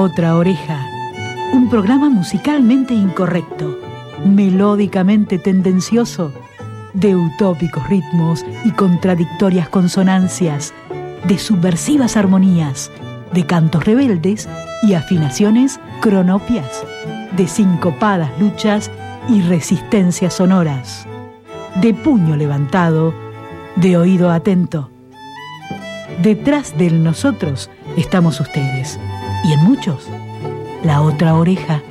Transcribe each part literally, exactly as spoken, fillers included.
Otra Oreja, un programa musicalmente incorrecto, melódicamente tendencioso, de utópicos ritmos y contradictorias consonancias, de subversivas armonías, de cantos rebeldes y afinaciones cronopias, de sincopadas luchas y resistencias sonoras, de puño levantado, de oído atento. Detrás del nosotros estamos ustedes, y en muchos, la otra oreja.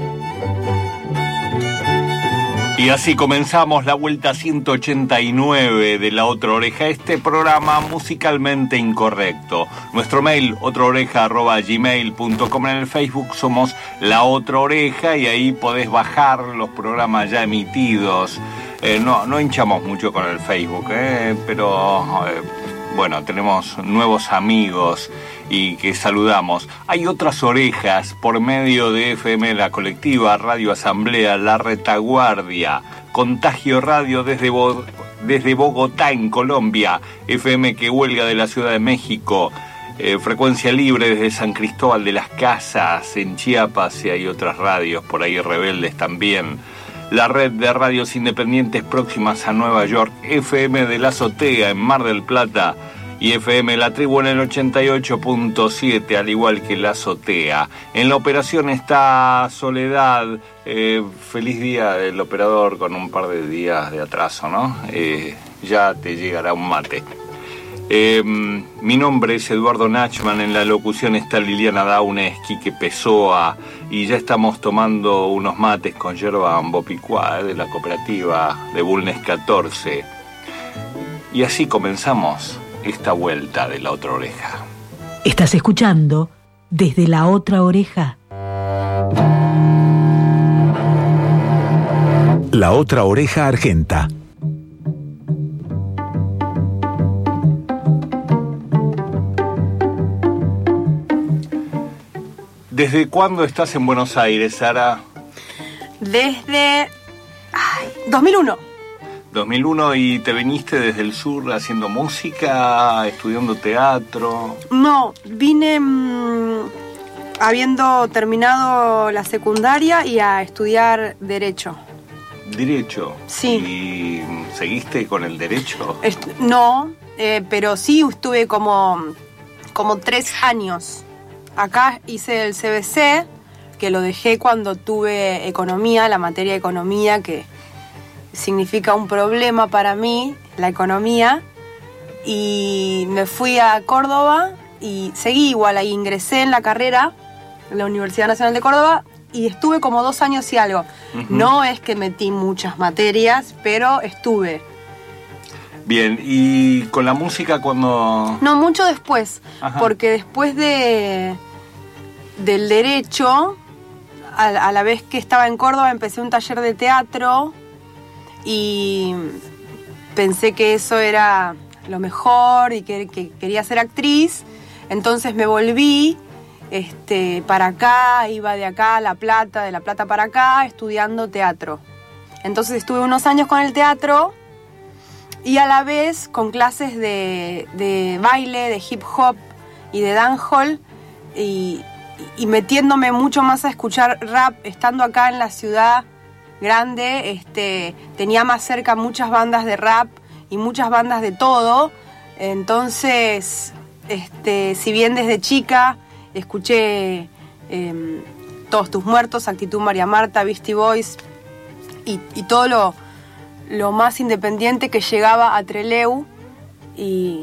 Y así comenzamos la vuelta ciento ochenta y nueve de La Otra Oreja, este programa musicalmente incorrecto. Nuestro mail, otraoreja arroba gmail punto com. En el Facebook somos La Otra Oreja y ahí podés bajar los programas ya emitidos. Eh, no, no hinchamos mucho con el Facebook, eh, pero eh, bueno, tenemos nuevos amigos y que saludamos. Hay otras orejas por medio de F M La Colectiva, Radio Asamblea, La Retaguardia, Contagio Radio desde, Bo- desde Bogotá en Colombia, F M Que Huelga de la Ciudad de México, eh, Frecuencia Libre desde San Cristóbal de las Casas en Chiapas, y hay otras radios por ahí rebeldes también. La red de radios independientes próximas a Nueva York, F M de la Azotea en Mar del Plata, y F M La Tribu en el ochenta y ocho punto siete, al igual que La Azotea. En la operación está Soledad. Eh, feliz día del operador con un par de días de atraso, ¿no? Eh, ya te llegará un mate. Eh, mi nombre es Eduardo Nachman, en la locución está Liliana Daunes, Quique Pessoa, y ya estamos tomando unos mates con yerba Ambopicuá, eh, de la cooperativa de Bulnes catorce. Y así comenzamos esta vuelta de La Otra Oreja. Estás escuchando desde La Otra Oreja. La Otra Oreja Argenta. ¿Desde cuándo estás en Buenos Aires, Sara? Desde ay, dos mil uno. dos mil uno, y te viniste desde el sur haciendo música, estudiando teatro. No, vine mmm, habiendo terminado la secundaria y a estudiar Derecho. ¿Derecho? Sí. ¿Y seguiste con el derecho? Est- no, eh, pero sí estuve como, como tres años. Acá hice el C B C, que lo dejé cuando tuve economía, la materia de economía, que significa un problema para mí, la economía, y me fui a Córdoba y seguí igual, ahí ingresé en la carrera en la Universidad Nacional de Córdoba y estuve como dos años y algo. Uh-huh. No es que metí muchas materias, pero estuve. Bien, ¿y con la música cuando...? No, mucho después. Ajá. Porque después de del derecho, a, a la vez que estaba en Córdoba, empecé un taller de teatro y pensé que eso era lo mejor y que, que quería ser actriz. Entonces me volví este, para acá, iba de acá a La Plata, de La Plata para acá, estudiando teatro. Entonces estuve unos años con el teatro y a la vez con clases de, de baile, de hip hop y de dancehall, y, y metiéndome mucho más a escuchar rap, estando acá en la ciudad grande. Este, tenía más cerca muchas bandas de rap y muchas bandas de todo. Entonces, este, si bien desde chica escuché eh, Todos Tus Muertos, Actitud María Marta, Beastie Boys y, y todo lo, lo más independiente que llegaba a Trelew, y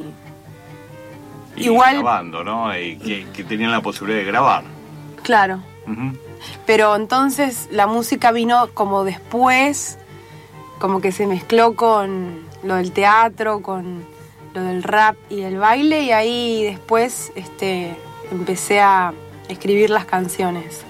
Y igual grabando, ¿no? Y que, que tenían la posibilidad de grabar. Claro. Uh-huh. Pero entonces la música vino como después, como que se mezcló con lo del teatro, con lo del rap y el baile, y ahí después este, empecé a escribir las canciones.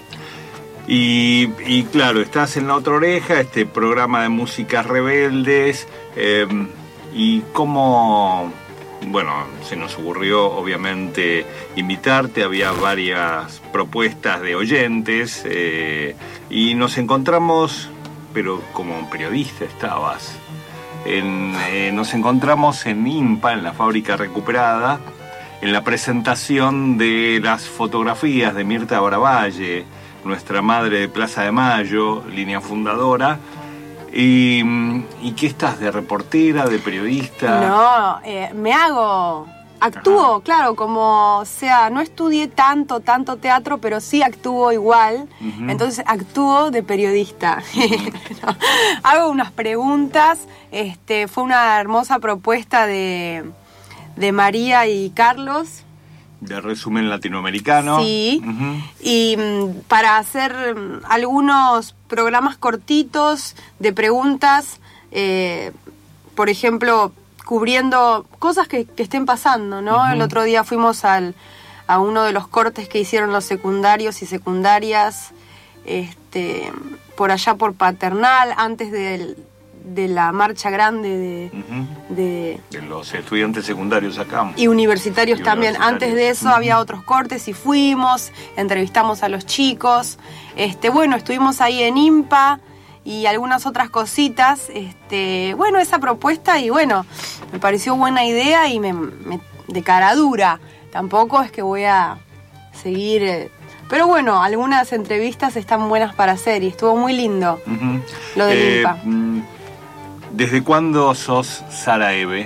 Y, y claro, estás en La Otra Oreja, este programa de músicas rebeldes, eh, y cómo... Bueno, se nos ocurrió obviamente invitarte, había varias propuestas de oyentes, eh, y nos encontramos, pero como periodista estabas, en, eh, nos encontramos en IMPA, en la Fábrica Recuperada, en la presentación de las fotografías de Mirta Bravalle, nuestra madre de Plaza de Mayo, línea fundadora. ¿Y, y qué estás? ¿De reportera, de periodista? No, eh, me hago... Actúo, Ajá. claro, como, o sea, no estudié tanto, tanto teatro, pero sí actúo igual. Uh-huh. Entonces actúo de periodista. Uh-huh. no, hago unas preguntas. Este, fue una hermosa propuesta de, de María y Carlos. De resumen latinoamericano. Sí. Uh-huh. Y um, para hacer um, algunos programas cortitos de preguntas, eh, por ejemplo, cubriendo cosas que, que estén pasando, ¿no? Uh-huh. El otro día fuimos al, a uno de los cortes que hicieron los secundarios y secundarias, este, por allá por Paternal, antes del, de la marcha grande de, uh-huh. de... de los estudiantes secundarios acá. Y universitarios y también. Universitarios. Antes de eso uh-huh. había otros cortes y fuimos, entrevistamos a los chicos. Este, bueno, estuvimos ahí en IMPA, y algunas otras cositas, este, bueno, esa propuesta, y bueno, me pareció buena idea y me, me de cara dura. Tampoco es que voy a seguir, eh, pero bueno, algunas entrevistas están buenas para hacer y estuvo muy lindo uh-huh. lo de eh, IMPA. ¿Desde cuándo sos Sara Eve?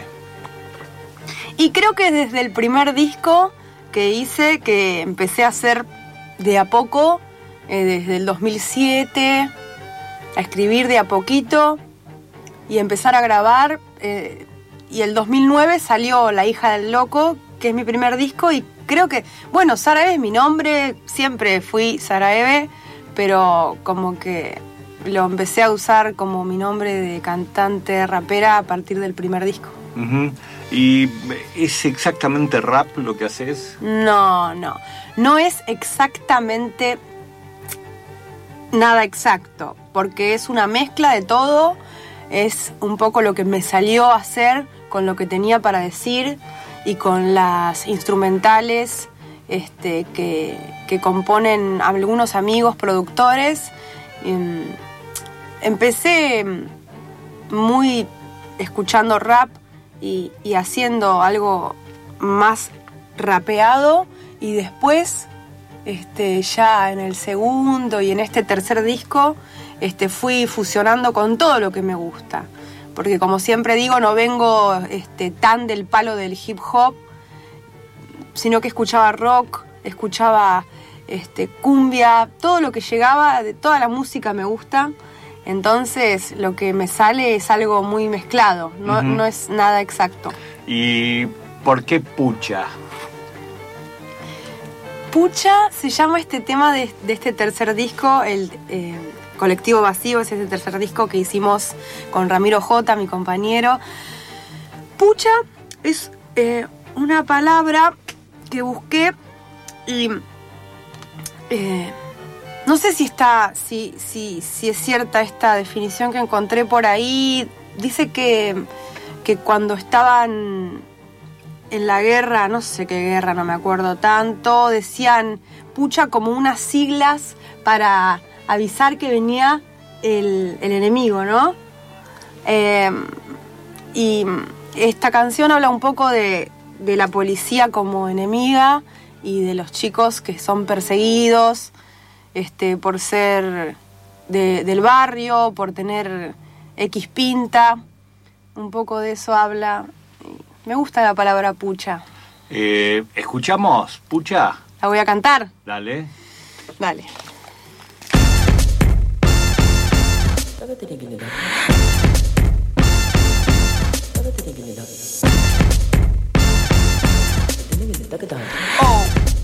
Y creo que desde el primer disco que hice, que empecé a hacer de a poco, eh, desde el dos mil siete... a escribir de a poquito y empezar a grabar. Eh, y el dos mil nueve salió La hija del loco, que es mi primer disco, y creo que, bueno, Sara Eve es mi nombre, siempre fui Sara Eve, pero como que lo empecé a usar como mi nombre de cantante rapera a partir del primer disco. Uh-huh. ¿Y es exactamente rap lo que haces? No, no, no es exactamente nada exacto, porque es una mezcla de todo, es un poco lo que me salió a hacer con lo que tenía para decir y con las instrumentales este, que, que componen algunos amigos productores. Empecé muy escuchando rap y, y haciendo algo más rapeado, y después Este, ya en el segundo y en este tercer disco este, fui fusionando con todo lo que me gusta, porque como siempre digo, no vengo este, tan del palo del hip hop, sino que escuchaba rock, escuchaba este, cumbia, todo lo que llegaba, de toda la música me gusta. Entonces lo que me sale es algo muy mezclado, no, uh-huh. no es nada exacto. ¿Y por qué Pucha? Pucha se llama este tema de, de este tercer disco, el eh, Colectivo Vacío, es ese tercer disco que hicimos con Ramiro J, mi compañero. Pucha es eh, una palabra que busqué y eh, no sé si está, si, si, si es cierta esta definición que encontré por ahí. Dice que, que cuando estaban en la guerra, no sé qué guerra, no me acuerdo tanto, decían pucha como unas siglas para avisar que venía el, el enemigo, ¿no? Eh, y esta canción habla un poco de, de la policía como enemiga y de los chicos que son perseguidos este, por ser de, del barrio, por tener X pinta. Un poco de eso habla. Me gusta la palabra pucha. Eh, ¿Escuchamos Pucha? La voy a cantar. Dale. Dale. Oh.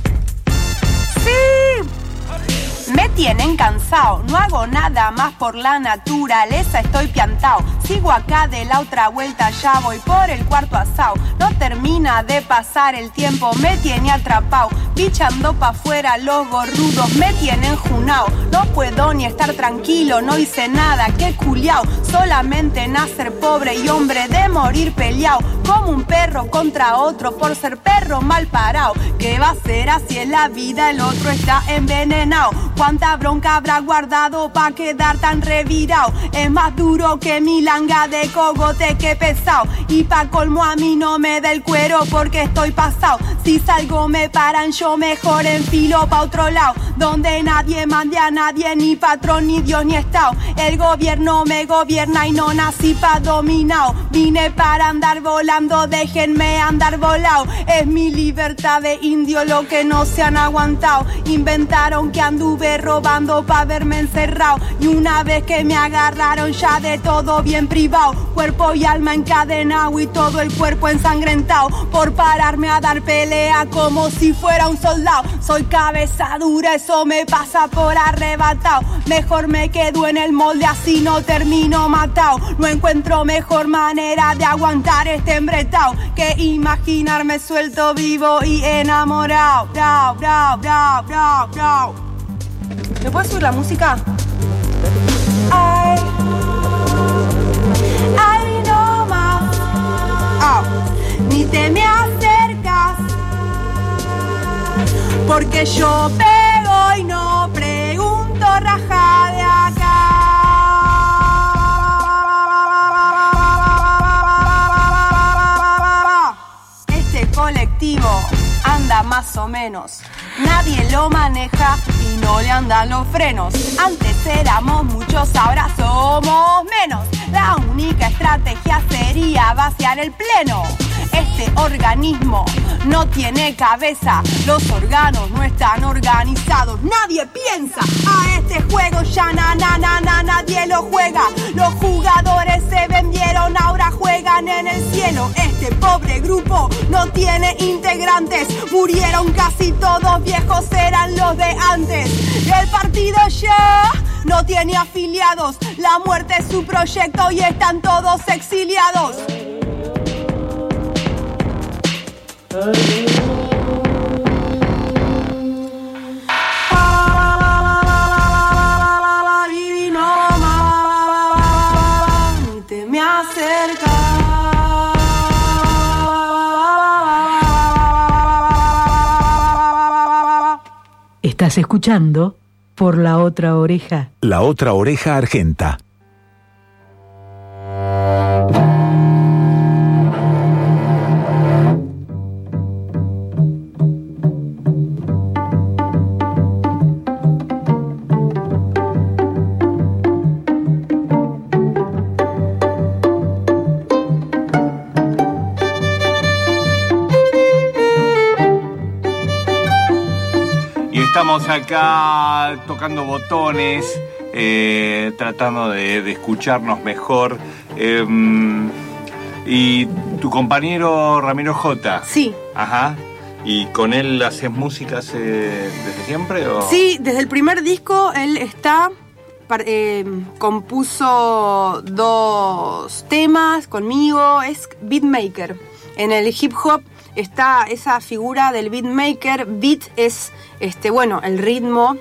¡Sí! Me tienen cansado, no hago nada más por la naturaleza, estoy piantao. Sigo acá de la otra vuelta, ya voy por el cuarto asao. No termina de pasar el tiempo, me tiene atrapao. Bichando pa' afuera los gorrudos, me tienen junao. No puedo ni estar tranquilo, no hice nada, qué culiao. Solamente nacer pobre y hombre de morir peleao. Como un perro contra otro por ser perro mal parao. ¿Qué va a ser así en la vida? El otro está envenenao. Cuánta bronca habrá guardado pa' quedar tan revirao. Es más duro que mi la changa de cogote que pesado. Y pa' colmo a mí no me da el cuero porque estoy pasado. Si salgo me paran, yo mejor enfilo pa' otro lado, donde nadie mande a nadie, ni patrón, ni Dios, ni Estado. El gobierno me gobierna y no nací pa' dominado. Vine para andar volando, déjenme andar volado. Es mi libertad de indio lo que no se han aguantado. Inventaron que anduve robando pa' verme encerrado. Y una vez que me agarraron ya de todo bien privado, cuerpo y alma encadenado y todo el cuerpo ensangrentado, por pararme a dar pelea como si fuera un soldado. Soy cabeza dura, eso me pasa por arrebatado. Mejor me quedo en el molde, así no termino matado. No encuentro mejor manera de aguantar este embretao que imaginarme suelto, vivo y enamorado. Bravo, bravo, bravo, bravo, bravo. ¿Me puedes subir la música? Ay, ay, no más. Oh, ni te me acercas, porque yo pego y no pregunto, raja de acá. Este colectivo anda más o menos, nadie lo maneja y no le andan los frenos. Antes éramos muchos, ahora somos menos. La única estrategia sería vaciar el pleno. Este organismo no tiene cabeza, los órganos no están organizados, nadie piensa. A este juego ya na na na na nadie lo juega. Los jugadores se vendieron, ahora juegan en el cielo. Este pobre grupo no tiene integrantes, murieron casi todos, viejos eran los de antes. El partido ya no tiene afiliados, la muerte es su proyecto y están todos exiliados. Ni te me acercas. Estás escuchando Por la Otra Oreja. La Otra Oreja Argenta. Estamos acá tocando botones, eh, tratando de, de escucharnos mejor. Eh, y tu compañero Ramiro J. Sí. Ajá. ¿Y con él haces música hace, desde siempre? ¿O? Sí, desde el primer disco él está, eh, compuso dos temas conmigo, es beatmaker. En el hip hop está esa figura del beatmaker. Beat es, este, bueno, el ritmo,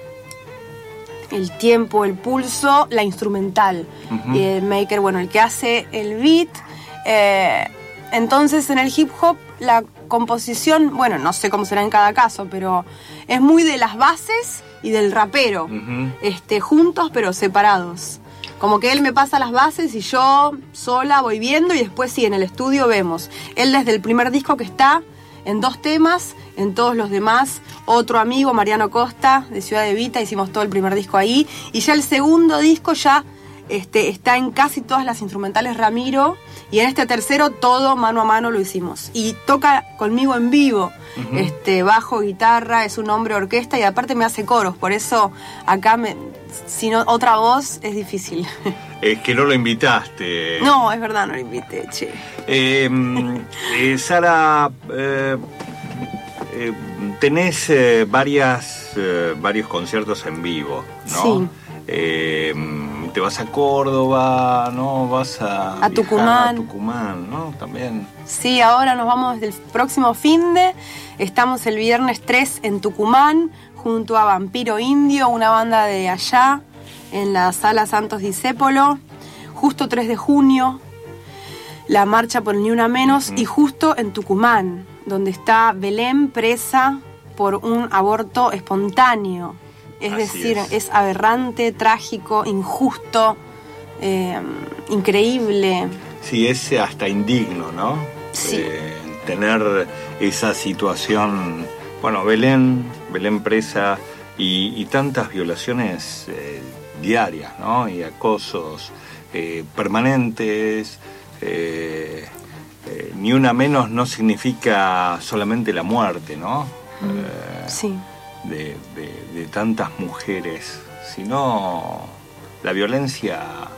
el tiempo, el pulso, la instrumental. Uh-huh. Y el maker, bueno, el que hace el beat. Eh, entonces en el hip hop la composición, bueno, no sé cómo será en cada caso, pero es muy de las bases y del rapero, uh-huh. este, juntos pero separados. Como que él me pasa las bases y yo sola voy viendo y después sí, en el estudio vemos. Él desde el primer disco que está en dos temas, en todos los demás, otro amigo, Mariano Costa, de Ciudad de Vita, hicimos todo el primer disco ahí. Y ya el segundo disco ya este, está en casi todas las instrumentales Ramiro. Y en este tercero todo mano a mano lo hicimos. Y toca conmigo en vivo, uh-huh. este, bajo, guitarra, es un hombre orquesta y aparte me hace coros. Por eso acá, me, si no, otra voz es difícil. Es que no lo invitaste. No, es verdad, no lo invité, che. Eh, eh, Sara, eh, eh, tenés eh, varias, eh, varios conciertos en vivo, ¿no? Sí. Eh, te vas a Córdoba, ¿no? Vas a, a Tucumán. A Tucumán, ¿no? También. Sí, ahora nos vamos del próximo finde. Estamos el viernes tres en Tucumán, junto a Vampiro Indio, una banda de allá, en la Sala Santos Discépolo. Justo tres de junio, la marcha por Ni Una Menos. Uh-huh. Y justo en Tucumán, donde está Belén presa por un aborto espontáneo. Es Así decir, es. es aberrante, trágico, injusto. eh, increíble. Sí, es hasta indigno, ¿no? Sí. Eh, tener esa situación, bueno, Belén, Belén presa y, y tantas violaciones eh, diarias, ¿no? Y acosos eh, permanentes, eh, eh, ni una menos no significa solamente la muerte, ¿no? Eh, Sí. de, de, de tantas mujeres, sino la violencia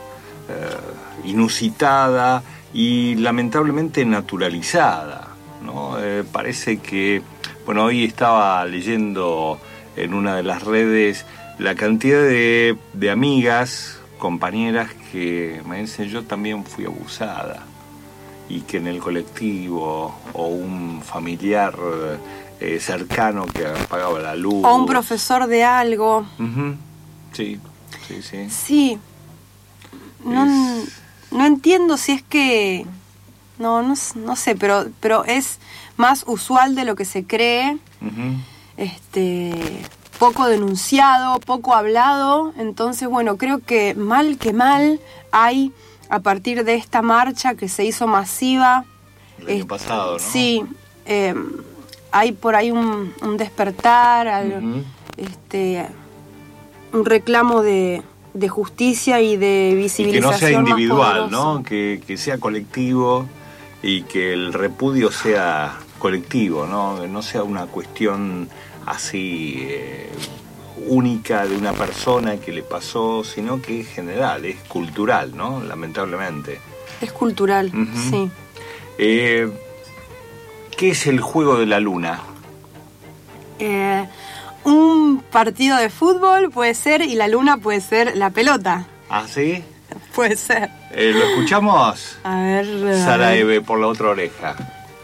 eh, inusitada y lamentablemente naturalizada, ¿no? Eh, parece que, bueno, hoy estaba leyendo en una de las redes la cantidad de, de amigas, compañeras que me dicen yo también fui abusada y que en el colectivo o un familiar eh, cercano que apagaba la luz. O un profesor de algo. Uh-huh. Sí, sí, sí. Sí. No, Es... no entiendo si es que... No, no, no sé, pero, pero es más usual de lo que se cree. Uh-huh. Este... poco denunciado, poco hablado. Entonces, bueno, creo que mal que mal hay, a partir de esta marcha que se hizo masiva. El año eh, pasado, ¿no? Sí, eh, hay por ahí un, un despertar, al, Uh-huh. este, un reclamo de, de justicia y de Y visibilización. que no sea individual, más poderoso. ¿no? Que, que sea colectivo y que el repudio sea colectivo, ¿no? Que no sea una cuestión así eh, única de una persona que le pasó, sino que es general, es cultural, ¿no? Lamentablemente. Es cultural, Uh-huh. sí. Eh, ¿Qué es el juego de la luna? Eh, un partido de fútbol puede ser y la luna puede ser la pelota. ¿Ah, sí? Puede ser. Eh, ¿Lo escuchamos? A ver... a Sara ver. Eve, por la otra oreja.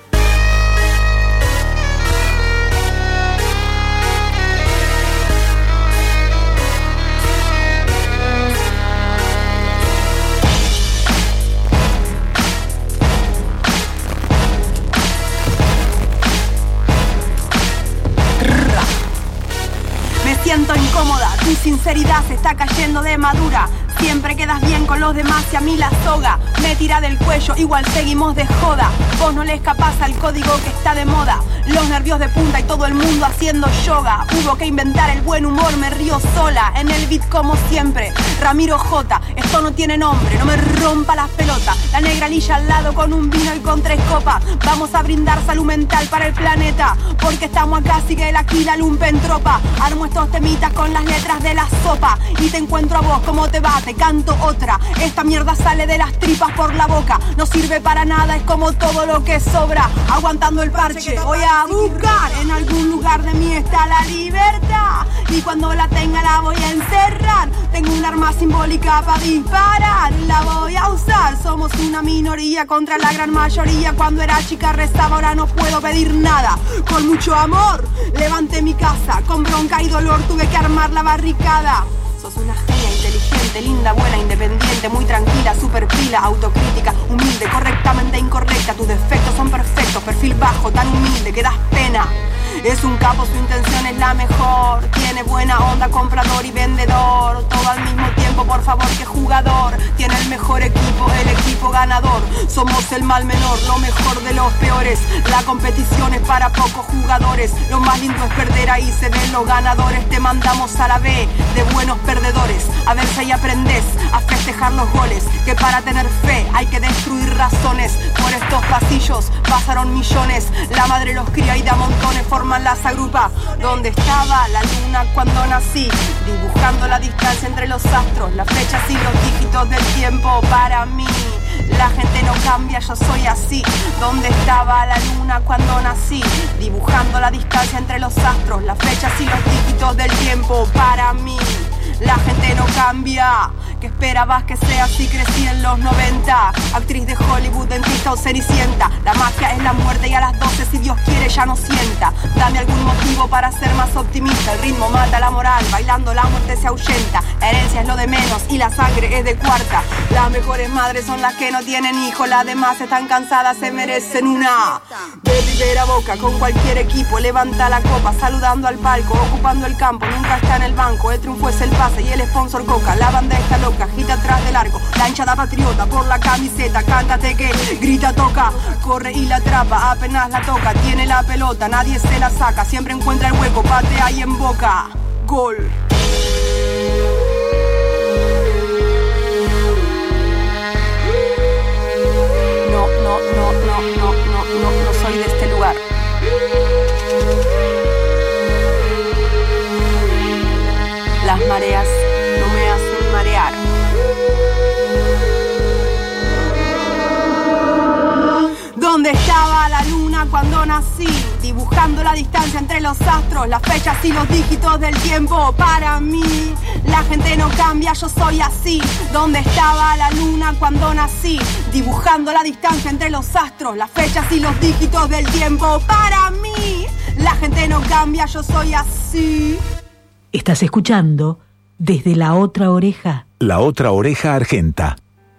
Me siento incómoda, tu sinceridad se está cayendo de madura. Siempre quedas bien con los demás y a mí la soga me tira del cuello, igual seguimos de joda. Vos no le escapás al código que está de moda. Los nervios de punta y todo el mundo haciendo yoga. Hubo que inventar el buen humor, me río sola. En el beat como siempre, Ramiro J. Esto no tiene nombre, no me rompa las pelotas. La negra lilla al lado con un vino y con tres copas. Vamos a brindar salud mental para el planeta, porque estamos acá, sigue la aquí la lumpen tropa. Armo estos temitas con las letras de la sopa y te encuentro a vos, ¿cómo te va? Te canto otra. Esta mierda sale de las tripas por la boca. No sirve para nada, es como todo lo que sobra. Aguantando el parche, voy a buscar. En algún lugar de mí está la libertad, y cuando la tenga la voy a encerrar. Tengo un arma simbólica para disparar, la voy a usar. Somos una minoría contra la gran mayoría. Cuando era chica rezaba, ahora no puedo pedir nada. Con mucho amor levanté mi casa, con bronca y dolor tuve que armar la barricada. Sos una genia, inteligente, linda, buena, independiente, muy tranquila, super pila, autocrítica, humilde, correctamente incorrecta. Tus defectos son perfectos, perfil bajo, tan humilde que das pena. Es un capo, su intención es la mejor. Tiene buena onda, comprador y vendedor. Todo al mismo tiempo, por favor, que jugador. Tiene el mejor equipo, el equipo ganador. Somos el mal menor, lo mejor de los peores. La competición es para pocos jugadores. Lo más lindo es perder, ahí se ven los ganadores. Te mandamos a la B de buenos perdedores. A ver si ahí aprendes a festejar los goles. Que para tener fe hay que destruir razones. Por estos pasillos pasaron millones. La madre los cría y de a montones forman las agrupa. ¿Dónde estaba la luna cuando nací? Dibujando la distancia entre los astros, las fechas y los dígitos del tiempo para mí. La gente no cambia, yo soy así. ¿Dónde estaba la luna cuando nací? Dibujando la distancia entre los astros, las fechas y los dígitos del tiempo para mí. La gente no cambia. ¿Qué esperabas que sea así? Crecí en los noventa. Actriz de Hollywood, dentista o cenicienta. La magia es la muerte y a las doce, si Dios quiere, ya no sienta. Dame algún motivo para ser más optimista. El ritmo mata la moral, bailando la muerte se ahuyenta. La herencia es lo de menos y la sangre es de cuarta. Las mejores madres son las que no tienen hijos. Las demás están cansadas, se merecen una. De Rivera Boca, con cualquier equipo, levanta la copa, saludando al palco, ocupando el campo, nunca está en el banco. El triunfo es el paso casa y el sponsor Coca. La banda está loca, agita atrás del arco. La hinchada patriota por la camiseta. Cántate que grita, toca, corre y la atrapa. Apenas la toca, tiene la pelota, nadie se la saca. Siempre encuentra el hueco, patea y en boca. Gol. No, no, no, no, no, no, no, no soy de este lugar. Las mareas no me hacen marear. ¿Dónde estaba la luna cuando nací? Dibujando la distancia entre los astros, las fechas y los dígitos del tiempo. Para mí, la gente no cambia, yo soy así. ¿Dónde estaba la luna cuando nací? Dibujando la distancia entre los astros, las fechas y los dígitos del tiempo. Para mí, la gente no cambia, yo soy así. Estás escuchando Desde la Otra Oreja. La Otra Oreja Argenta.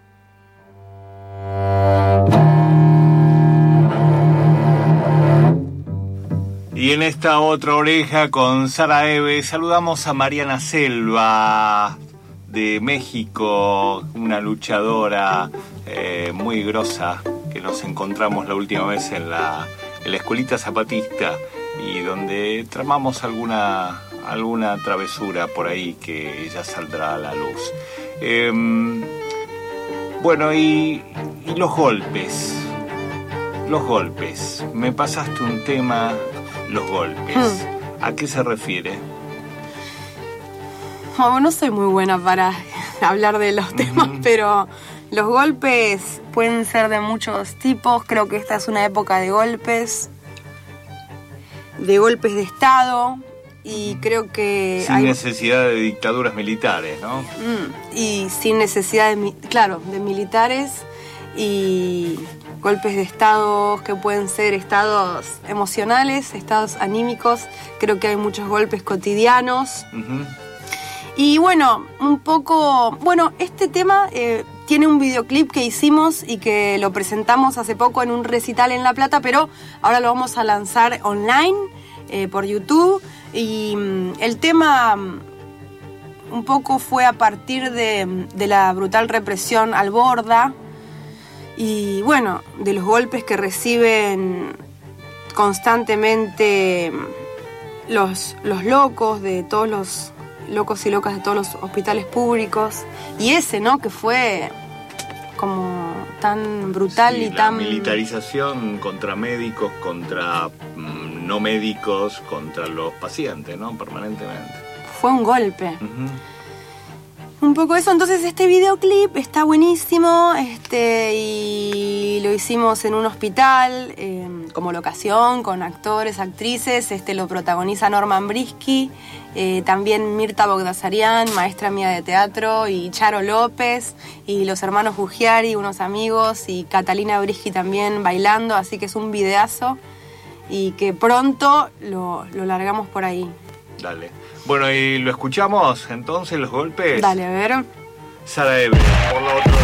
Y en esta otra oreja con Sara Eve saludamos a Mariana Selva de México, una luchadora eh, muy grosa que nos encontramos la última vez en la, en la escuelita zapatista y donde tramamos alguna, alguna travesura por ahí que ya saldrá a la luz. Eh, bueno, y, y los golpes, los golpes. Me pasaste un tema... Los golpes. Hmm. ¿A qué se refiere? Oh, no soy muy buena para hablar de los temas, uh-huh. pero los golpes pueden ser de muchos tipos. Creo que esta es una época de golpes, de golpes de Estado, y creo que... Sin hay... necesidad de dictaduras militares, ¿no? Mm, y sin necesidad, de, claro, de militares y... golpes de estados que pueden ser estados emocionales, estados anímicos. Creo que hay muchos golpes cotidianos. Uh-huh. Y bueno, un poco... Bueno, este tema eh, tiene un videoclip que hicimos y que lo presentamos hace poco en un recital en La Plata, pero ahora lo vamos a lanzar online eh, por YouTube. Y um, el tema um, un poco fue a partir de, de la brutal represión al Borda. Y bueno, de los golpes que reciben constantemente los, los locos, de todos los locos y locas de todos los hospitales públicos. Y ese, ¿no? Que fue como tan brutal sí, y la tan... militarización contra médicos, contra mmm, no médicos, contra los pacientes, ¿no? Permanentemente. Fue un golpe. Uh-huh. Un poco eso, entonces este videoclip está buenísimo este, y lo hicimos en un hospital eh, como locación, con actores, actrices, este, lo protagoniza Norman Brisky, eh, también Mirta Bogdasarian, maestra mía de teatro, y Charo López, y los hermanos Bugiari, unos amigos, y Catalina Brisky también bailando, así que es un videazo y que pronto lo, lo largamos por ahí. Dale. Bueno, y lo escuchamos entonces, los golpes. Dale, a ver. Sara Eve, por la otra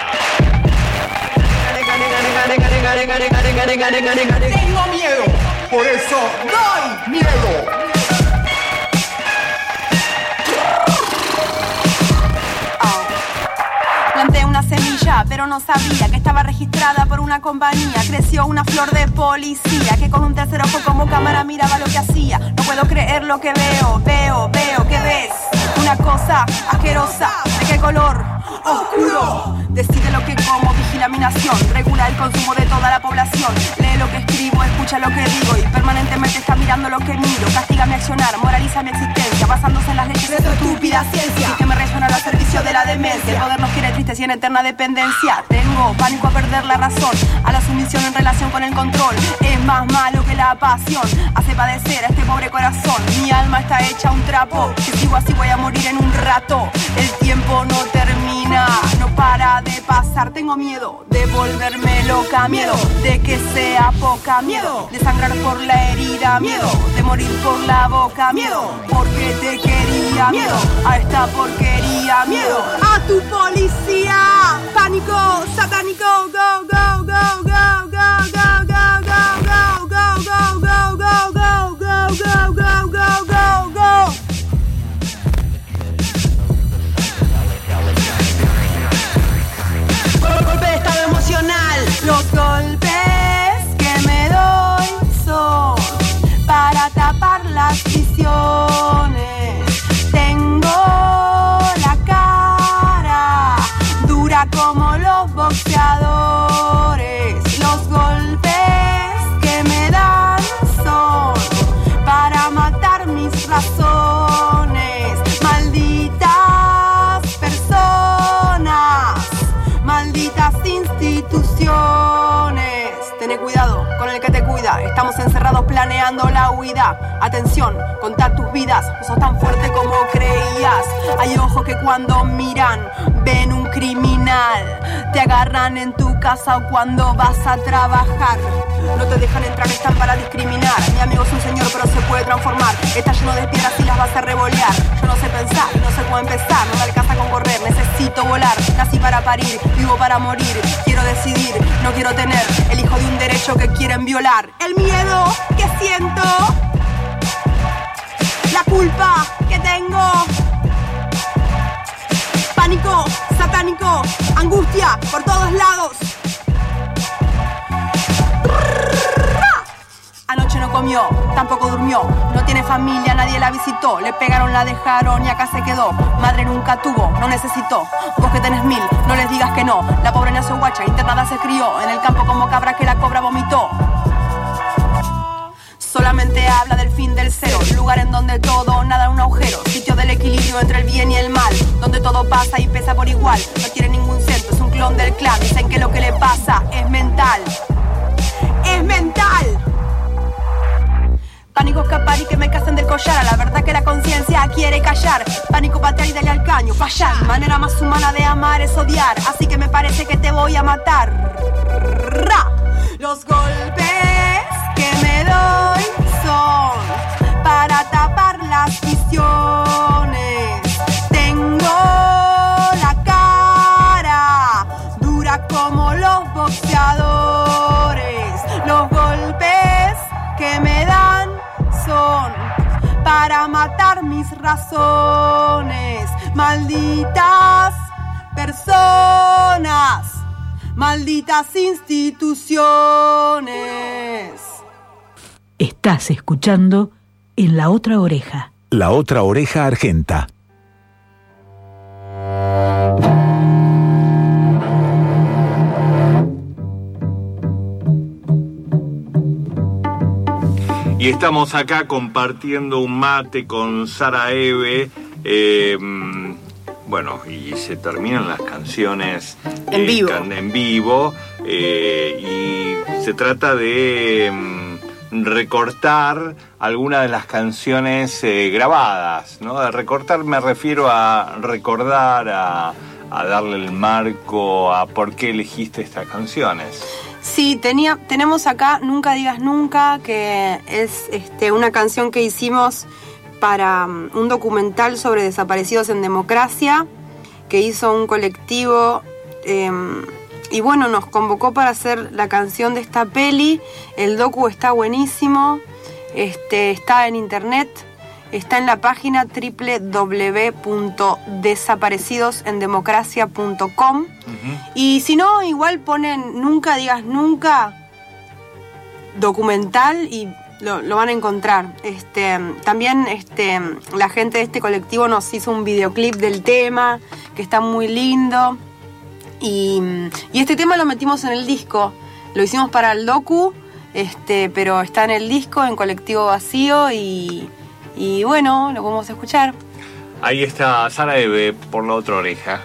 oreja. Tengo miedo, por eso doy miedo. Planté una semilla, pero no sabía que estaba registrada por una compañía. Creció una flor de policía que con un tercer ojo como cámara miraba lo que hacía. No puedo creer lo que veo, veo, veo, ¿qué ves? Una cosa asquerosa, ¿de qué color? Oscuro. Decide lo que como, vigila mi nación, regula el consumo de toda la población. Lee lo que escribo, escucha lo que digo y permanentemente está mirando lo que miro. Castiga mi accionar, moraliza mi existencia, basándose en las leyes de tu estúpida ciencia. Y que me resuena al servicio de la demencia. El poder nos quiere tristes y en eterna dependencia. Tengo pánico a perder la razón, a la sumisión en relación con el control. Es más malo que la pasión, hace padecer a este pobre corazón. Mi alma está hecha un trapo, si sigo así voy a morir en un rato. El tiempo no termina, no para de pasar. Tengo miedo de volverme loca, miedo de que sea poca, miedo de sangrar por la herida, miedo de morir por la boca, miedo porque te quería, miedo a esta porquería, miedo a tu policía. Pánico satánico, go, go, go, go, go, go, go, go, go, go, go, go, go, go, go, go, go, go, go. Tené cuidado con el que te cuida. Estamos encerrados planeando la huida. Atención, contad tus vidas. No sos tan fuerte como creías. Hay ojos que cuando miran ven un criminal. Te agarran en tu casa o cuando vas a trabajar. No te dejan entrar, están para discriminar. Mi amigo es un señor pero se puede transformar. Está lleno de piedras y las vas a revolear. Yo no sé pensar, no sé cómo empezar. No me alcanza con correr, necesito volar. Nací para parir, vivo para morir. Quiero decidir, no quiero tener el hijo de un derecho que quieren violar. El miedo que siento, la culpa que tengo, pánico satánico, angustia por todos lados. Anoche no comió, tampoco durmió. No tiene familia, nadie la visitó. Le pegaron, la dejaron y acá se quedó. Madre nunca tuvo, no necesitó. Vos que tenés mil, no les digas que no. La pobre nació guacha, internada se crió. En el campo como cabra que la cobra vomitó. Solamente habla del fin del cero. Lugar en donde todo nada un agujero. Sitio del equilibrio entre el bien y el mal. Donde todo pasa y pesa por igual. No quiere ningún centro, es un clon del clan. Dicen que lo que le pasa es mental. Es mental. Pánico escapar y que me casen del collar. A la verdad que la conciencia quiere callar. Pánico patear y darle al caño, fallar. Mi manera más humana de amar es odiar. Así que me parece que te voy a matar. ¡Ra! Los golpes que me doy son para tapar las visiones. Tengo la cara dura como los boxeadores. Los golpes que me dan son para matar mis razones. Malditas personas, malditas instituciones. Estás escuchando En la Otra Oreja. La Otra Oreja Argenta. Y estamos acá compartiendo un mate con Sara Eve. Eh, bueno, y se terminan las canciones en eh, vivo. Can, en vivo eh, y se trata de um, recortar algunas de las canciones eh, grabadas, ¿no? De recortar me refiero a recordar, a, a darle el marco a por qué elegiste estas canciones. Sí, tenía, tenemos acá Nunca Digas Nunca, que es este, una canción que hicimos para um, un documental sobre desaparecidos en democracia, que hizo un colectivo eh, y bueno, nos convocó para hacer la canción de esta peli. El docu está buenísimo, este, está en internet, está en la página doble u doble u doble u punto desaparecidos en democracia punto com. Uh-huh. Y si no, igual ponen Nunca Digas Nunca documental y lo, lo van a encontrar. Este, también este, la gente de este colectivo nos hizo un videoclip del tema que está muy lindo. Y, y este tema lo metimos en el disco. Lo hicimos para el docu, este, pero está en el disco, en Colectivo Vacío y... Y bueno, lo podemos escuchar. Ahí está Sara Eve por La Otra Oreja.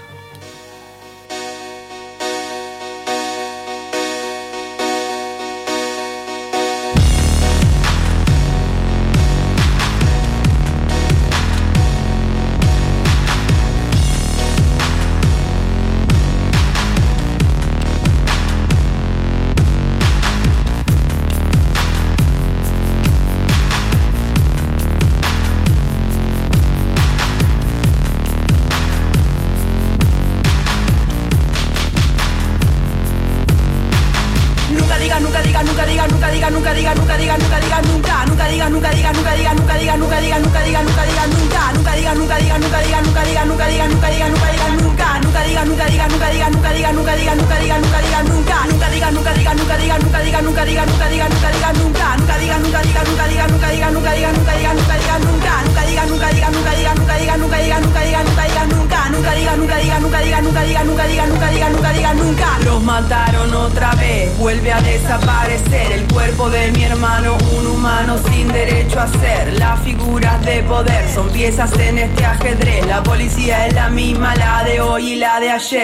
Los mataron otra vez, vuelve a desaparecer el cuerpo de mi hermano, un humano sin derecho a ser. Las figuras de poder son piezas en este ajedrez. La policía es la misma, la de hoy y la de ayer.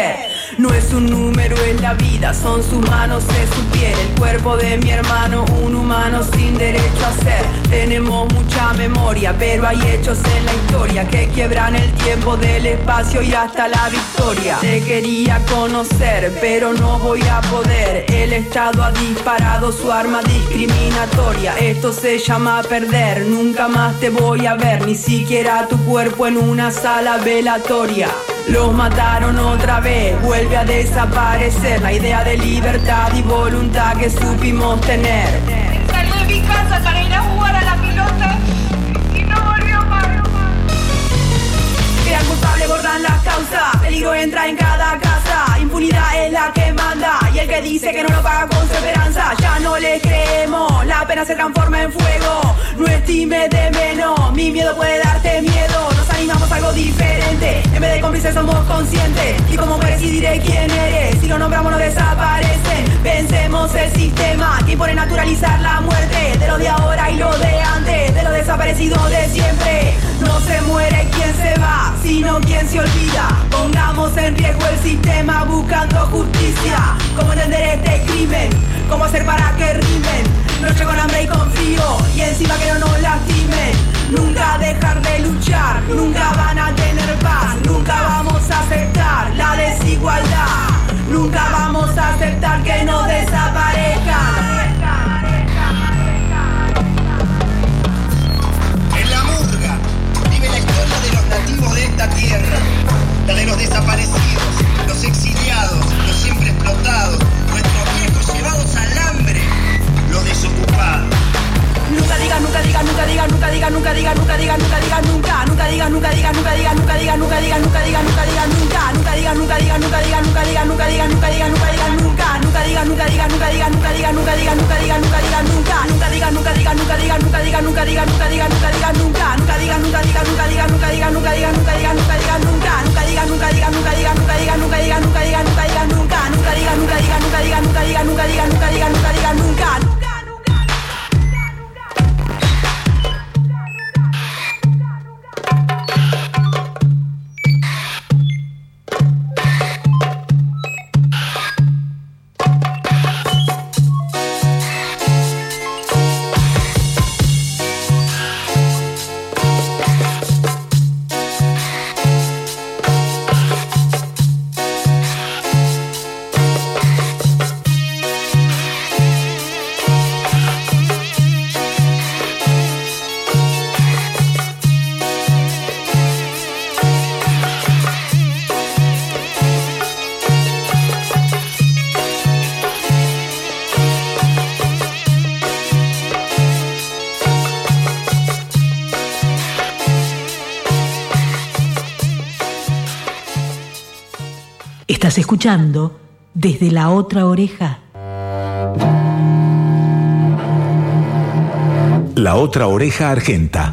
No es un número, es la vida, son sus manos, es su piel. El cuerpo de mi hermano, un humano sin derecho a ser. Tenemos mucha memoria, pero hay hechos en la historia que quiebran el tiempo del espacio y hasta la victoria. Te quería conocer, pero no voy a poder. El Estado ha disparado su arma discriminatoria. Esto se llama perder, nunca más te voy a ver, ni siquiera tu cuerpo en una sala velatoria. Los mataron otra vez, vuelve a desaparecer la idea de libertad y voluntad que supimos tener. Salí de mi casa para ir a jugar a la pelota y no volvió más. Crean culpable, borran las causas, peligro entra en cada casa, impunidad es la que manda y el que dice que no lo paga con su esperanza, ya no le creemos, la pena se transforma en fuego, no estime de menos, mi miedo puede darte miedo, nos animamos a algo diferente, en vez de cómplices somos conscientes, y como mueres y diré quién eres, si lo nombramos no desaparecen, vencemos el sistema que impone naturalizar la muerte, de lo de ahora y lo de antes, de lo desaparecido de siempre, no se muere quien se va, sino quien se olvida, pongamos en riesgo el sistema buscando justicia, cómo entender este crimen, cómo hacer para que rimen, noche con hambre y con frío, y encima que no nos lastimen, nunca dejar de luchar, nunca van a tener paz, nunca vamos a aceptar la desigualdad, nunca vamos a aceptar que nos desaparezcan. En la murga vive la historia de los nativos de esta tierra, la de los desaparecidos, los exiliados, los siempre explotados, nuestros viejos llevados al hambre, los desocupados. Nunca digas, nunca digas, nunca digas, nunca digas, nunca digas, nunca digas, nunca digas, nunca, nunca digas, nunca digas, nunca digas, nunca digas, nunca digas, nunca digas, nunca digas, nunca, nunca digas, nunca digas, nunca digas, nunca digas, nunca digas, nunca digas, nunca digas, nunca, nunca digas, nunca digas, nunca digas, nunca digas, nunca digas, nunca digas, nunca digas, nunca, nunca digas, nunca digas, nunca digas, nunca digas, nunca digas, nunca digas, nunca digas, nunca, nunca digas, nunca digas, nunca digas, nunca digas, nunca digas, nunca digas, nunca digas, nunca, nunca digas, nunca digas, nunca digas, nunca digas, nunca digas, nunca digas, nunca digas, nunca, nunca digas, nunca digas, nunca digas, nunca digas, nunca digas, nunca digas, nunca digas, nunca. Estás escuchando Desde la Otra Oreja. La Otra Oreja Argenta.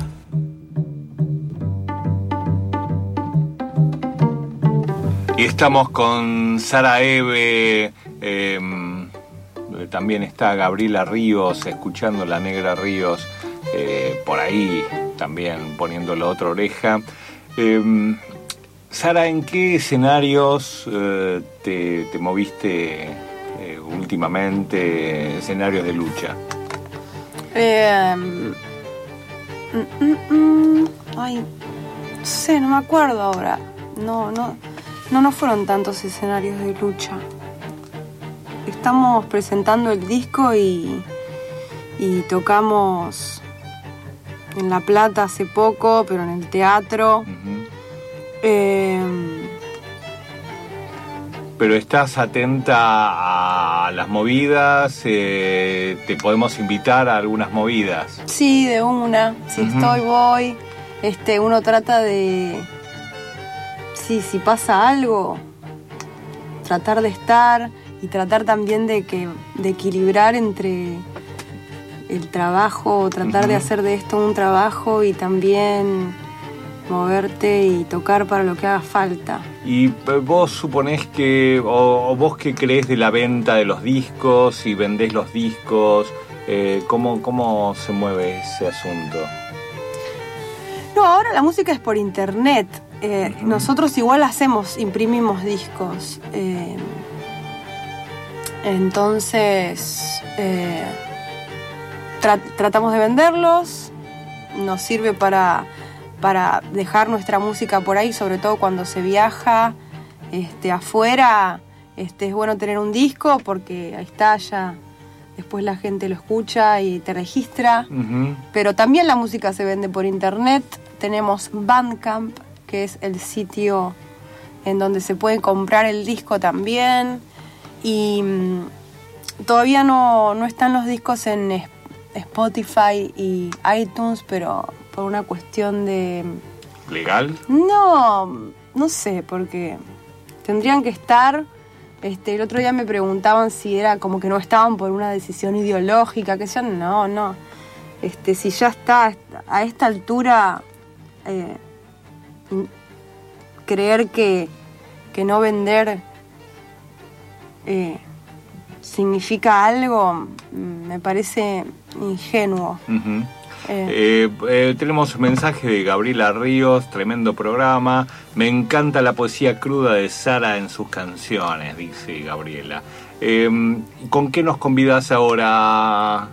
Y estamos con Sara Eve, eh, también está Gabriela Ríos, escuchando La Negra Ríos, eh, por ahí también poniendo La Otra Oreja. Eh, Sara, ¿en qué escenarios eh, te, te moviste eh, últimamente, escenarios de lucha? Eh, mm, mm, mm, ay, no sé, no me acuerdo ahora. No, no, no, no fueron tantos escenarios de lucha. Estamos presentando el disco y, y tocamos en La Plata hace poco, pero en el teatro. Uh-huh. Eh, Pero estás atenta a las movidas, eh, te podemos invitar a algunas movidas. sí, de una. Si Ujú. estoy, voy. Este, uno trata de... Sí, si pasa algo, tratar de estar y tratar también de que de equilibrar entre el trabajo, tratar de Ujú. hacer de esto un trabajo y también moverte y tocar para lo que haga falta. Y eh, vos suponés que, o, o vos qué creés de la venta de los discos, si vendés los discos, eh, ¿cómo, cómo se mueve ese asunto? No, ahora la música es por internet. eh, nosotros igual hacemos, imprimimos discos. Eh, entonces, eh, tra- tratamos de venderlos. Nos sirve para, para dejar nuestra música por ahí, sobre todo cuando se viaja este, afuera. Este, es bueno tener un disco porque ahí está, ya después la gente lo escucha y te registra. Uh-huh. Pero también la música se vende por internet. Tenemos Bandcamp, que es el sitio en donde se puede comprar el disco también. Y mmm, todavía no, no están los discos en Spotify y iTunes, pero por una cuestión de... ¿Legal? No, no sé, porque tendrían que estar... Este, el otro día me preguntaban si era como que no estaban por una decisión ideológica, que yo no, no. Este, si ya está a esta altura, eh, creer que, que no vender eh, significa algo, me parece ingenuo. Uh-huh. Eh. Eh, eh, tenemos un mensaje de Gabriela Ríos, tremendo programa. Me encanta la poesía cruda de Sara en sus canciones, dice Gabriela. Eh, ¿Con qué nos convidas ahora?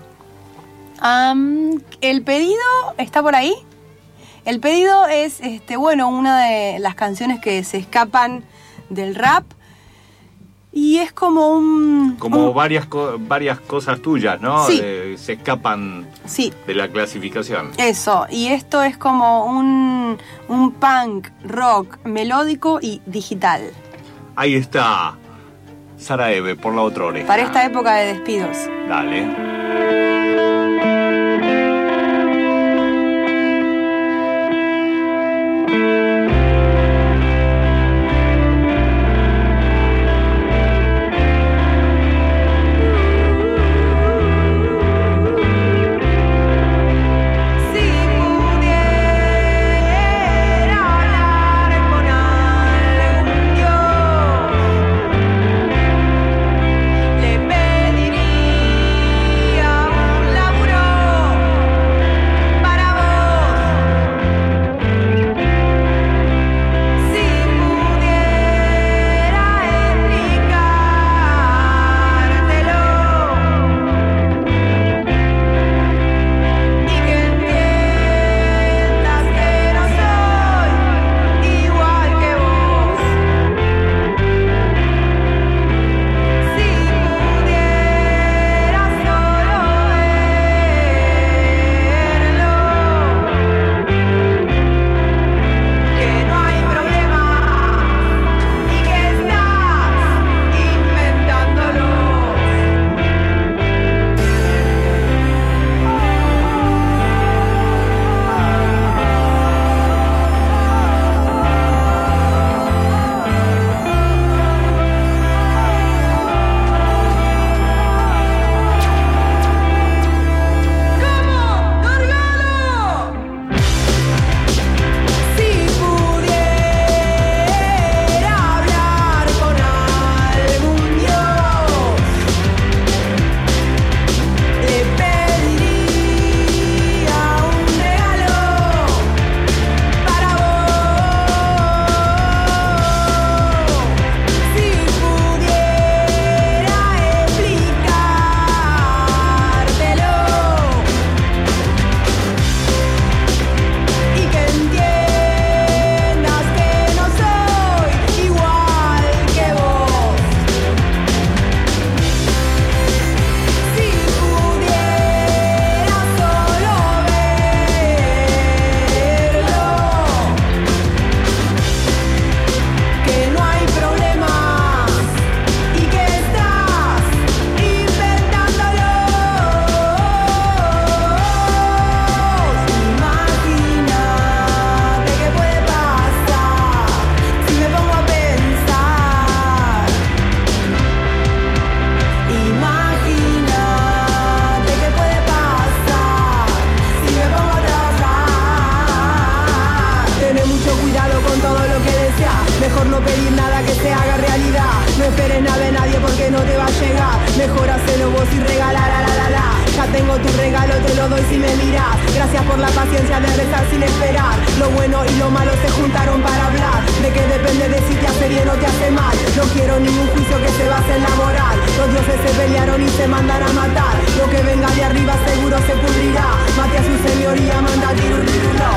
Um, el pedido está por ahí. El pedido es, este, bueno, una de las canciones que se escapan del rap. Y es como un... Como un... varias co- varias cosas tuyas, ¿no? Sí. De, se escapan sí. de la clasificación. Eso, y esto es como un, un punk rock melódico y digital. Ahí está, Sara Eve, por la otra oreja. Para esta época de despidos. Dale. no te va a llegar. Mejor hacelo vos y regalar a la la la. Ya tengo tu regalo te lo doy si me miras. Gracias por la paciencia de rezar sin esperar. Lo bueno y lo malo se juntaron para hablar. De que depende de si te hace bien o te hace mal. No quiero ningún juicio que se base en la moral. Los dioses se pelearon y se mandan a matar. Lo que venga de arriba seguro se pudrirá. Mate a su señoría, manda tirulirulo.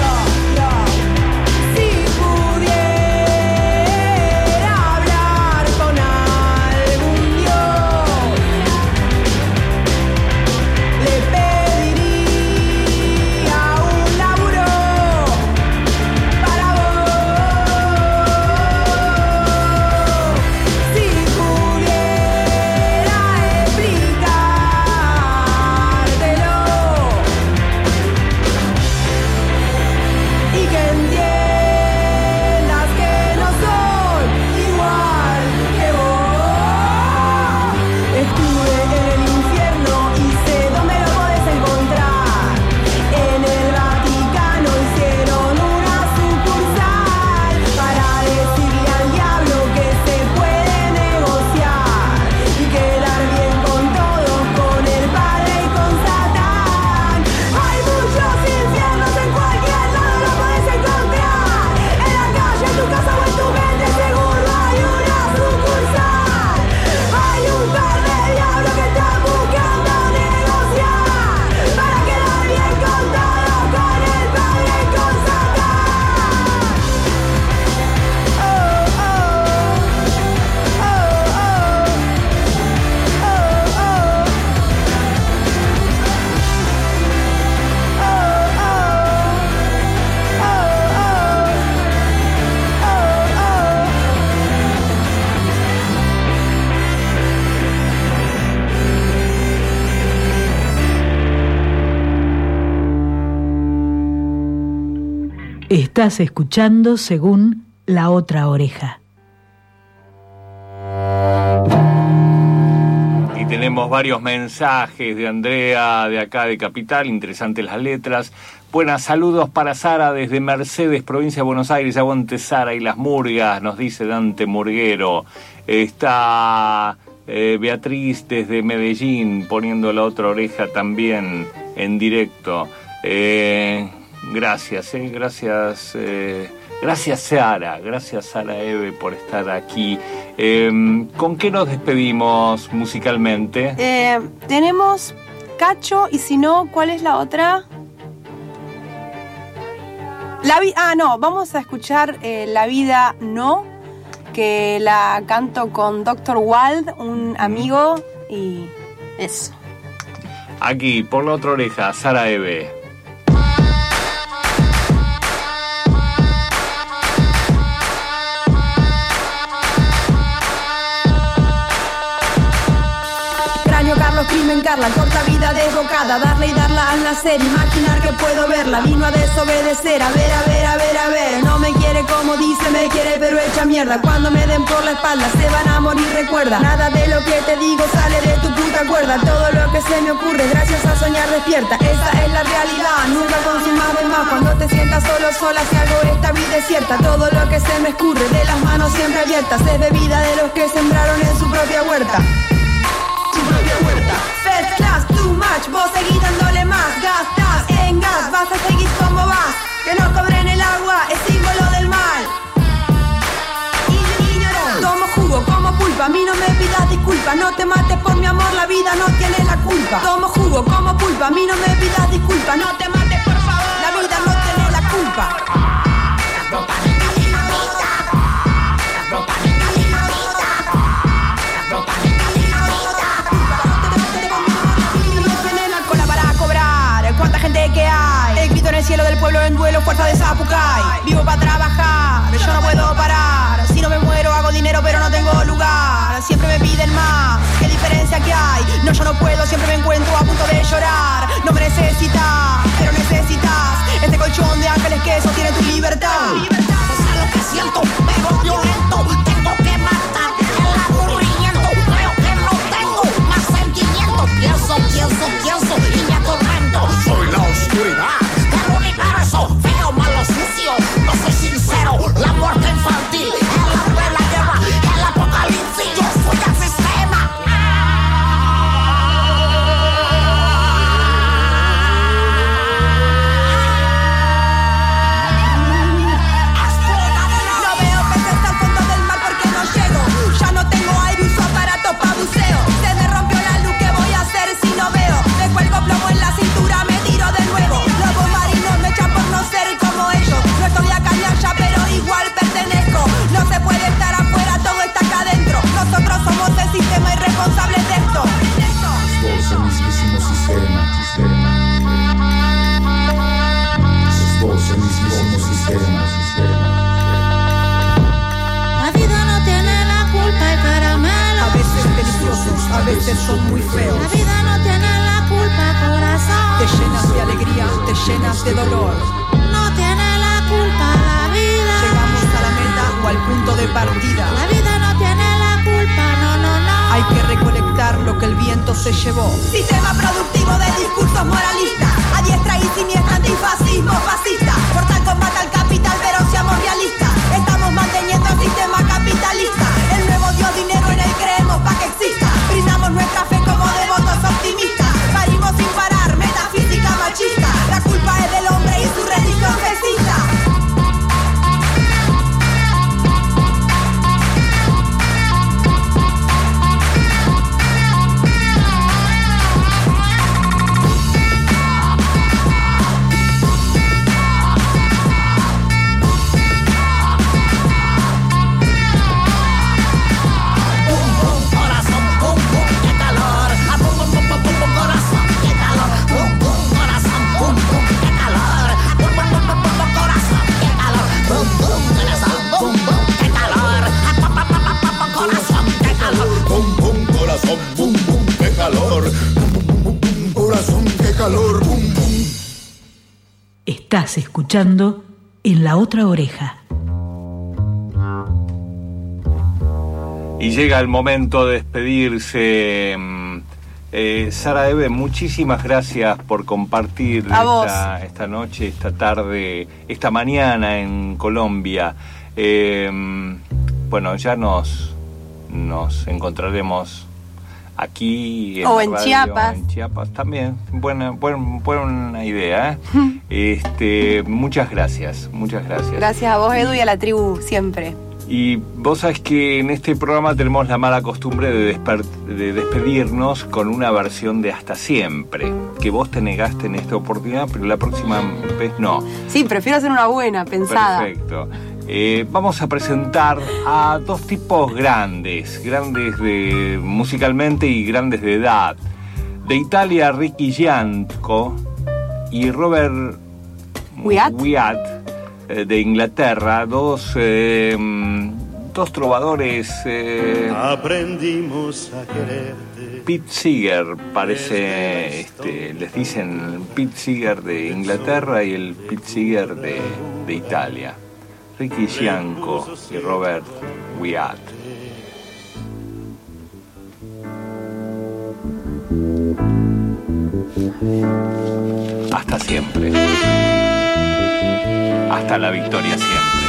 Si pudiera hablar con algún dios, le pediría un laburo para vos. Si pudiera explicártelo y que entiendas que no soy igual que vos. Estuve en el infierno y sé dónde lo podés encontrar. En el Vaticano hicieron una sucursal para decirle al diablo que se puede negociar y quedar bien con todos, con el Padre y con Satán. Hay muchos infiernos, en cualquier lado lo podés encontrar. En la calle, en tu casa o en tu mente seguro hay una sucursal. Hay un par de diablos que están buscando negociar para quedar bien con todos, con el Padre y con Satán. Oh, oh, oh, oh, oh, Estás escuchando según La Otra Oreja. Y tenemos varios mensajes de Andrea, de acá de Capital, interesantes las letras. Buenas, saludos para Sara desde Mercedes, provincia de Buenos Aires. Aguante Sara y las murgas, nos dice Dante Murguero. Está eh, Beatriz desde Medellín, poniendo La Otra Oreja también en directo. Eh, gracias, eh, gracias... Eh, Gracias Sara, gracias Sara Eve por estar aquí. Eh, ¿Con qué nos despedimos musicalmente? Eh, tenemos Cacho y si no, ¿cuál es la otra? La vi- ah, no, vamos a escuchar eh, La Vida No, que la canto con doctor Wald, un amigo, y eso. Aquí, por La Otra Oreja, Sara Eve. Carlos, crimen, Carla, corta vida desbocada, darle y darla al nacer, imaginar que puedo verla, vino a desobedecer, a ver, a ver, a ver, a ver, no me quiere como dice, me quiere pero hecha mierda, cuando me den por la espalda se van a morir, recuerda, nada de lo que te digo sale de tu puta cuerda, todo lo que se me ocurre gracias a soñar despierta, esa es la realidad, nunca consumas de más, cuando te sientas solo, sola, si hago esta vida es cierta, todo lo que se me escurre, de las manos siempre abiertas, es bebida de los que sembraron en su propia huerta. Tu propia huerta. First class, too much, vos seguís dándole más, gastas en gas, vas a seguir como vas, que no cobren el agua, es símbolo del mal. Ignorante. Tomo jugo, como pulpa, a mí no me pidas disculpas, no te mates por mi amor, la vida no tiene la culpa. Tomo jugo, como pulpa, a mí no me pidas disculpas, no te mates por favor, la vida no tiene la culpa. Que hay, el grito en el cielo del pueblo en duelo, fuerza de Zapucay. Vivo para trabajar, yo no puedo parar. Si no me muero hago dinero pero no tengo lugar. Siempre me piden más, qué diferencia que hay. No, yo no puedo, siempre me encuentro a punto de llorar. No me necesitas, pero necesitas este colchón de ángeles que sostiene tu libertad. Sé lo que siento, pero violento. Tengo que matar el aburrimiento. Creo que no tengo más sentimiento. Pienso, pienso, pienso y me atormento. Soy la oscuridad del universo, feo, malo, sucio. No soy sincero, la muerte infantil, el hambre, la guerra, el apocalipsis. Yo soy el sistema. veces son muy feos. La vida no tiene la culpa, corazón. Te llenas de alegría, te llenas de dolor. No tiene la culpa la vida. Llegamos a la meta o al punto de partida. La vida no tiene la culpa, no, no, no. Hay que recolectar lo que el viento se llevó. Sistema productivo de discursos moralistas. A diestra y siniestra, antifascismo, fascista. Portal combate al capital, pero seamos realistas. Estamos manteniendo el sistema capitalista. El nuevo dio dinero, en él creemos pa' que exista. Brindamos nuestra fe como devotos optimistas. Parimos sin parar, metafísica machista. La culpa es del hombre y su religión sexista. Bum, bum, qué calor. Bum, bum, bum, corazón, qué calor. Bum, bum. Estás escuchando En la Otra Oreja. Y llega el momento de despedirse. Eh, Sara Eve, muchísimas gracias por compartir esta, esta noche, esta tarde, esta mañana en Colombia. Eh, bueno, ya nos, nos encontraremos aquí en o la en radio, Chiapas. En Chiapas también. Buena, buen, buena idea. ¿eh? este, muchas gracias, muchas gracias. Gracias a vos, Edu, y a la tribu siempre. Y vos sabés que en este programa tenemos la mala costumbre de, desper- de despedirnos con una versión de Hasta Siempre, que vos te negaste en esta oportunidad, pero la próxima vez no. Sí, prefiero hacer una buena, pensada. Perfecto. Eh, vamos a presentar a dos tipos grandes, grandes de musicalmente y grandes de edad. De Italia, Ricky Gianco y Robert Wyatt. Wyatt, eh, de Inglaterra, dos, eh, dos trovadores. Eh, Aprendimos a quererte. Pete Seeger, parece, este, les dicen Pete Seeger de Inglaterra y el Pete Seeger de, de Italia. Ricky Gianco y Robert Wyatt. Hasta siempre. Hasta la victoria siempre.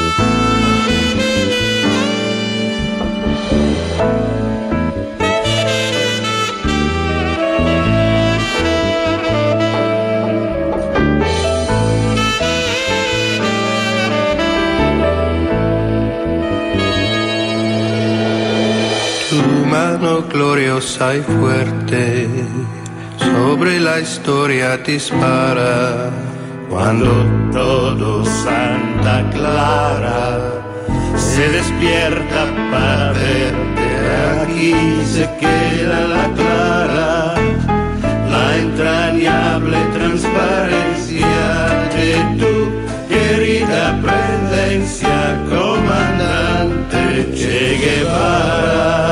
Tu mano gloriosa y fuerte sobre la historia dispara. Cuando todo Santa Clara se despierta para verte, aquí se queda la clara, la entrañable transparencia de tu querida presencia, comandante Che Guevara.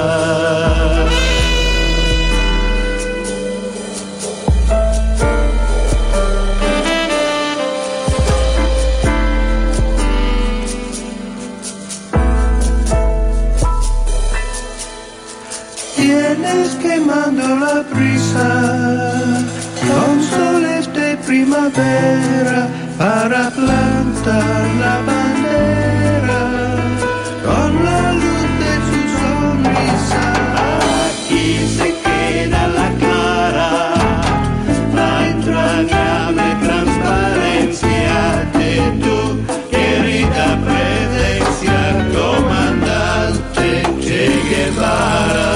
Tienes quemando la brisa con soles de primavera para plantar la bandera con la luz de su sonrisa. Aquí se queda la clara, la entrañable transparencia de tu querida presencia, comandante Che Guevara.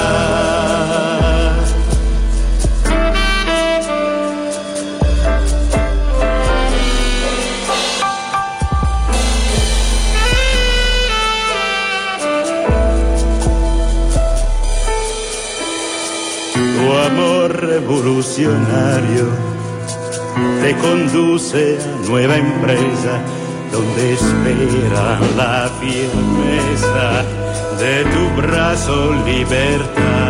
Revolucionario te conduce a nueva empresa donde espera la firmeza de tu brazo libertad.